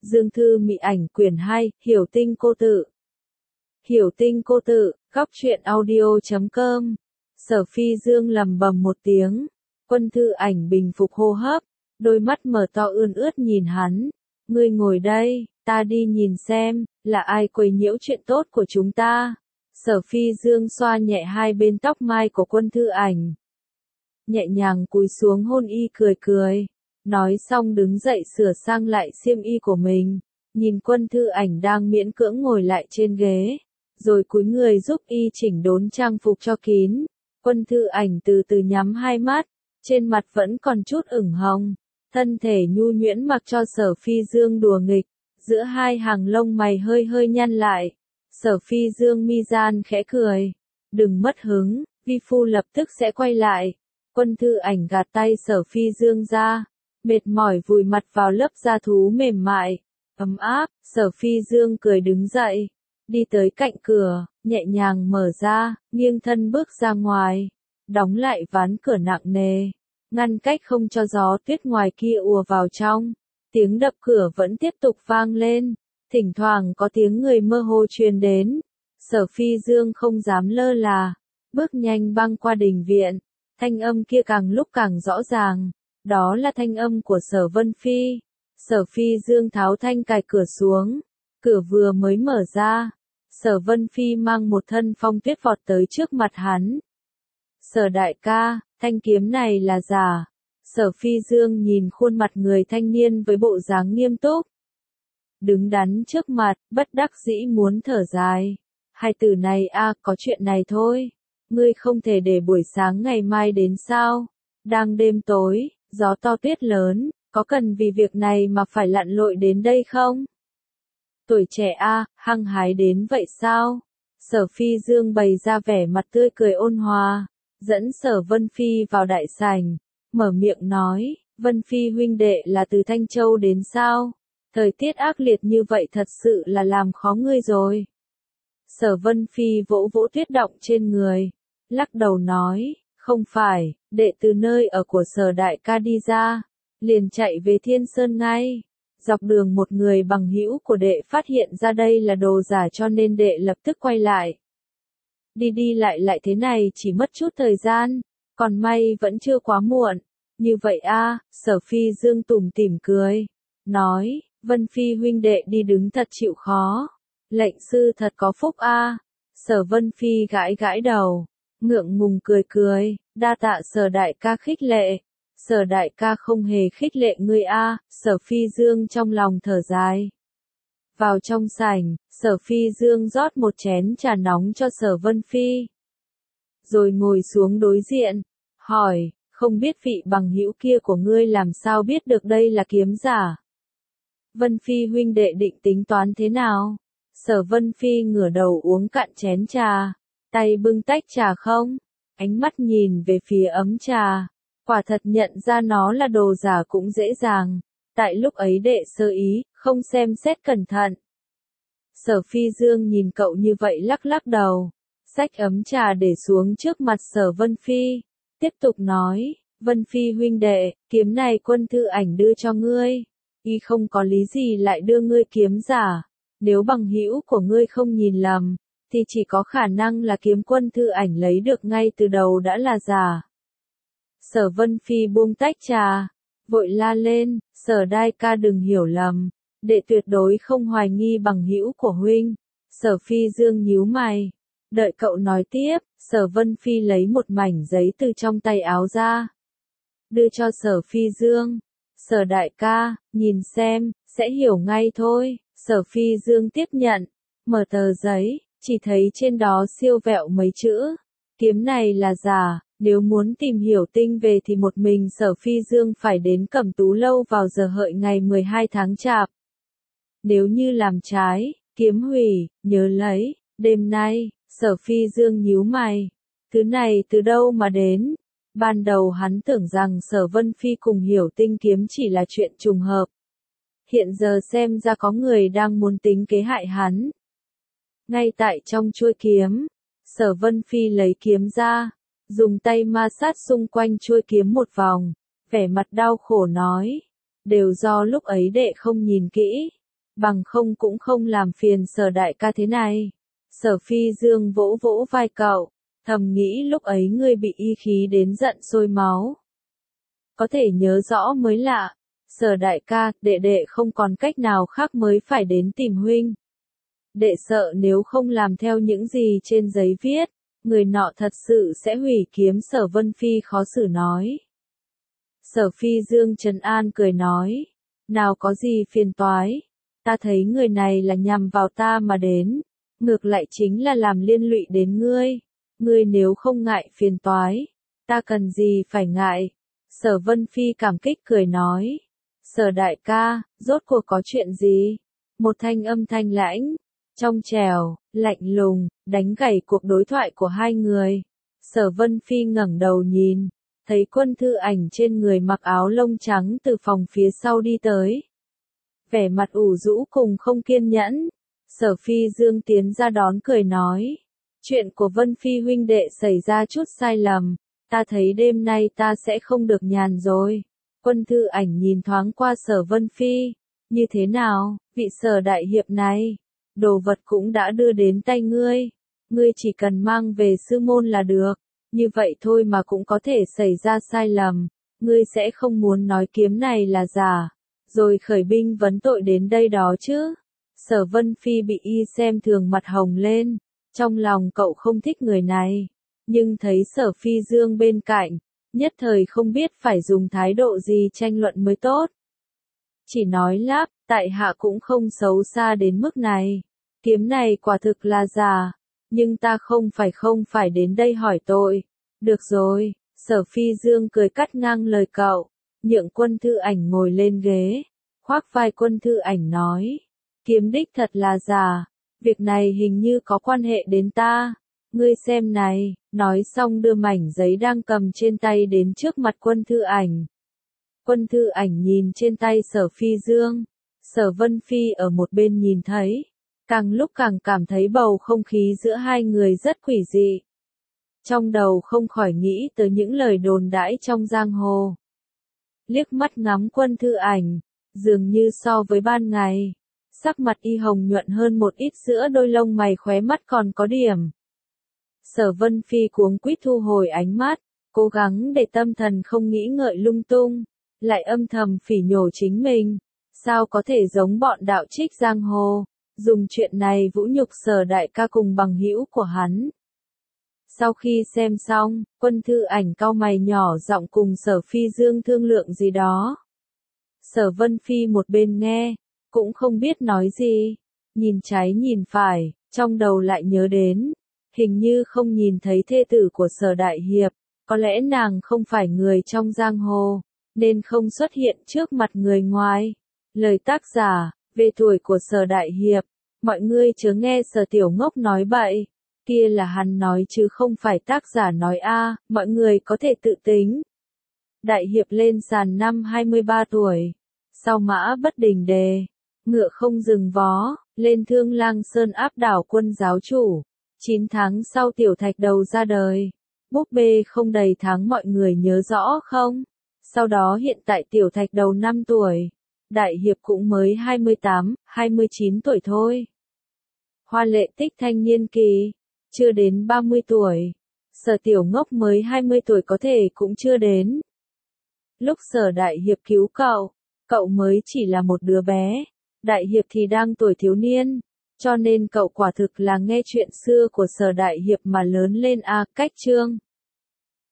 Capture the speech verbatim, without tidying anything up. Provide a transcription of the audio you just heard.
Dương Thư Mị Ảnh quyển hai, Hiểu Tinh Cô Tự. Hiểu Tinh Cô Tự, góc truyện audio chấm com. Sở Phi Dương lầm bầm một tiếng. Quân Thư Ảnh bình phục hô hấp, đôi mắt mở to ươn ướt nhìn hắn. Ngươi ngồi đây, ta đi nhìn xem, là ai quấy nhiễu chuyện tốt của chúng ta. Sở Phi Dương xoa nhẹ hai bên tóc mai của Quân Thư Ảnh. Nhẹ nhàng cúi xuống hôn y cười cười. Nói xong đứng dậy sửa sang lại xiêm y của mình. Nhìn Quân Thư Ảnh đang miễn cưỡng ngồi lại trên ghế. Rồi cúi người giúp y chỉnh đốn trang phục cho kín. Quân Thư Ảnh từ từ nhắm hai mắt. Trên mặt vẫn còn chút ửng hồng. Thân thể nhu nhuyễn mặc cho Sở Phi Dương đùa nghịch. Giữa hai hàng lông mày hơi hơi nhăn lại. Sở Phi Dương mi gian khẽ cười. Đừng mất hứng, vi phu lập tức sẽ quay lại. Quân Thư Ảnh gạt tay Sở Phi Dương ra. Mệt mỏi vùi mặt vào lớp da thú mềm mại. Ấm áp, Sở Phi Dương cười đứng dậy. Đi tới cạnh cửa, nhẹ nhàng mở ra, nghiêng thân bước ra ngoài. Đóng lại ván cửa nặng nề. Ngăn cách không cho gió tuyết ngoài kia ùa vào trong. Tiếng đập cửa vẫn tiếp tục vang lên. Thỉnh thoảng có tiếng người mơ hồ truyền đến. Sở Phi Dương không dám lơ là. Bước nhanh băng qua đình viện. Thanh âm kia càng lúc càng rõ ràng. Đó là thanh âm của Sở Vân Phi. Sở Phi Dương tháo thanh cài cửa xuống. Cửa vừa mới mở ra. Sở Vân Phi mang một thân phong tuyết vọt tới trước mặt hắn. Sở đại ca, thanh kiếm này là giả. Sở Phi Dương nhìn khuôn mặt người thanh niên với bộ dáng nghiêm túc. Đứng đắn trước mặt, bất đắc dĩ muốn thở dài. Hai từ này a à, có chuyện này thôi. Ngươi không thể để buổi sáng ngày mai đến sao? Đang đêm tối, gió to tuyết lớn, có cần vì việc này mà phải lặn lội đến đây không? Tuổi trẻ a à, hăng hái đến vậy sao? Sở Phi Dương bày ra vẻ mặt tươi cười ôn hòa, dẫn Sở Vân Phi vào đại sảnh, mở miệng nói, Vân Phi huynh đệ là từ Thanh Châu đến sao? Thời tiết ác liệt như vậy thật sự là làm khó ngươi rồi. Sở Vân Phi vỗ vỗ tuyết động trên người, lắc đầu nói, không phải, đệ từ nơi ở của Sở đại ca đi ra, liền chạy về Thiên Sơn ngay. Dọc đường một người bằng hữu của đệ phát hiện ra đây là đồ giả cho nên đệ lập tức quay lại. Đi đi lại lại thế này chỉ mất chút thời gian, còn may vẫn chưa quá muộn. Như vậy a, à, Sở Phi Dương tủm tỉm cười, nói, Vân Phi huynh đệ đi đứng thật chịu khó. Lệnh sư thật có phúc a. À. Sở Vân Phi gãi gãi đầu, ngượng ngùng cười cười, đa tạ Sở đại ca khích lệ. Sở đại ca không hề khích lệ ngươi a, à. Sở Phi Dương trong lòng thở dài. Vào trong sảnh, Sở Phi Dương rót một chén trà nóng cho Sở Vân Phi. Rồi ngồi xuống đối diện, hỏi, không biết vị bằng hữu kia của ngươi làm sao biết được đây là kiếm giả? Vân Phi huynh đệ định tính toán thế nào? Sở Vân Phi ngửa đầu uống cạn chén trà, tay bưng tách trà không? Ánh mắt nhìn về phía ấm trà. Quả thật nhận ra nó là đồ giả cũng dễ dàng. Tại lúc ấy đệ sơ ý, không xem xét cẩn thận. Sở Phi Dương nhìn cậu như vậy lắc lắc đầu. Xách ấm trà để xuống trước mặt Sở Vân Phi. Tiếp tục nói, Vân Phi huynh đệ, kiếm này Quân Thư Ảnh đưa cho ngươi. Y không có lý gì lại đưa ngươi kiếm giả. Nếu bằng hữu của ngươi không nhìn lầm, thì chỉ có khả năng là kiếm Quân Thư Ảnh lấy được ngay từ đầu đã là giả. Sở Vân Phi buông tách trà, vội la lên, Sở đại ca đừng hiểu lầm, đệ tuyệt đối không hoài nghi bằng hữu của huynh. Sở Phi Dương nhíu mày, đợi cậu nói tiếp. Sở Vân Phi lấy một mảnh giấy từ trong tay áo ra, đưa cho Sở Phi Dương. Sở đại ca, nhìn xem, sẽ hiểu ngay thôi. Sở Phi Dương tiếp nhận, mở tờ giấy, chỉ thấy trên đó siêu vẹo mấy chữ, kiếm này là giả. Nếu muốn tìm hiểu tinh về thì một mình Sở Phi Dương phải đến Cẩm Tú Lâu vào giờ hợi ngày mười hai tháng Chạp. Nếu như làm trái, kiếm hủy, nhớ lấy, đêm nay. Sở Phi Dương nhíu mày, thứ này từ đâu mà đến? Ban đầu hắn tưởng rằng Sở Vân Phi cùng hiểu tinh kiếm chỉ là chuyện trùng hợp. Hiện giờ xem ra có người đang muốn tính kế hại hắn. Ngay tại trong chuôi kiếm, Sở Vân Phi lấy kiếm ra, dùng tay ma sát xung quanh chuôi kiếm một vòng, vẻ mặt đau khổ nói, đều do lúc ấy đệ không nhìn kỹ, bằng không cũng không làm phiền Sở đại ca thế này. Sở Phi Dương vỗ vỗ vai cậu, thầm nghĩ lúc ấy ngươi bị y khí đến giận sôi máu. Có thể nhớ rõ mới lạ. Sở đại ca, đệ đệ không còn cách nào khác mới phải đến tìm huynh. Đệ sợ nếu không làm theo những gì trên giấy viết, người nọ thật sự sẽ hủy kiếm. Sở Vân Phi khó xử nói. Sở Phi Dương trấn an cười nói, nào có gì phiền toái, ta thấy người này là nhằm vào ta mà đến, ngược lại chính là làm liên lụy đến ngươi, ngươi nếu không ngại phiền toái, ta cần gì phải ngại. Sở Vân Phi cảm kích cười nói, Sở đại ca, rốt cuộc có chuyện gì? Một thanh âm thanh lãnh, trong trẻo, lạnh lùng, đánh gãy cuộc đối thoại của hai người. Sở Vân Phi ngẩng đầu nhìn, thấy Quân Thư Ảnh trên người mặc áo lông trắng từ phòng phía sau đi tới. Vẻ mặt ủ rũ cùng không kiên nhẫn. Sở Phi Dương tiến ra đón cười nói, chuyện của Vân Phi huynh đệ xảy ra chút sai lầm, ta thấy đêm nay ta sẽ không được nhàn rồi. Quân Thư Ảnh nhìn thoáng qua Sở Vân Phi, như thế nào, vị Sở đại hiệp này, đồ vật cũng đã đưa đến tay ngươi, ngươi chỉ cần mang về sư môn là được, như vậy thôi mà cũng có thể xảy ra sai lầm, ngươi sẽ không muốn nói kiếm này là giả, rồi khởi binh vấn tội đến đây đó chứ. Sở Vân Phi bị y xem thường mặt hồng lên, trong lòng cậu không thích người này, nhưng thấy Sở Phi Dương bên cạnh, nhất thời không biết phải dùng thái độ gì tranh luận mới tốt. Chỉ nói lắp, tại hạ cũng không xấu xa đến mức này, kiếm này quả thực là giả, nhưng ta không phải không phải đến đây hỏi tội. Được rồi, Sở Phi Dương cười cắt ngang lời cậu, nhượng Quân Thư Ảnh ngồi lên ghế, khoác vai Quân Thư Ảnh nói, kiếm đích thật là giả, việc này hình như có quan hệ đến ta, ngươi xem này, nói xong đưa mảnh giấy đang cầm trên tay đến trước mặt Quân Thư Ảnh. Quân Thư Ảnh nhìn trên tay Sở Phi Dương, Sở Vân Phi ở một bên nhìn thấy, càng lúc càng cảm thấy bầu không khí giữa hai người rất quỷ dị. Trong đầu không khỏi nghĩ tới những lời đồn đãi trong giang hồ. Liếc mắt ngắm Quân Thư Ảnh, dường như so với ban ngày, sắc mặt y hồng nhuận hơn một ít, giữa đôi lông mày khóe mắt còn có điểm. Sở Vân Phi cuống quýt thu hồi ánh mắt, cố gắng để tâm thần không nghĩ ngợi lung tung, lại âm thầm phỉ nhổ chính mình, sao có thể giống bọn đạo trích giang hồ, dùng chuyện này vũ nhục Sở đại ca cùng bằng hữu của hắn. Sau khi xem xong, Quân Thư Ảnh cau mày nhỏ giọng cùng Sở Phi Dương thương lượng gì đó. Sở Vân Phi một bên nghe, cũng không biết nói gì, nhìn trái nhìn phải, trong đầu lại nhớ đến, hình như không nhìn thấy thê tử của Sở đại hiệp, có lẽ nàng không phải người trong giang hồ, nên không xuất hiện trước mặt người ngoài. Lời tác giả, về tuổi của Sở đại hiệp, mọi người chớ nghe Sở Tiểu Ngốc nói bậy, kia là hắn nói chứ không phải tác giả nói a, mọi người có thể tự tính. Đại hiệp lên sàn năm hai mươi ba tuổi, sau mã bất đình đề, ngựa không dừng vó, lên Thương Lang Sơn áp đảo Quân giáo chủ. chín tháng sau Tiểu Thạch Đầu ra đời. Búp bê không đầy tháng mọi người nhớ rõ không? Sau đó hiện tại Tiểu Thạch Đầu năm tuổi, đại hiệp cũng mới hai mươi tám, hai mươi chín tuổi thôi. Hoa Lệ Tích thanh niên kỳ, chưa đến ba mươi tuổi. Sở Tiểu Ngốc mới hai mươi tuổi có thể cũng chưa đến. Lúc Sở đại hiệp cứu cậu, cậu mới chỉ là một đứa bé, đại hiệp thì đang tuổi thiếu niên, cho nên cậu quả thực là nghe chuyện xưa của Sở đại hiệp mà lớn lên a. Cách chương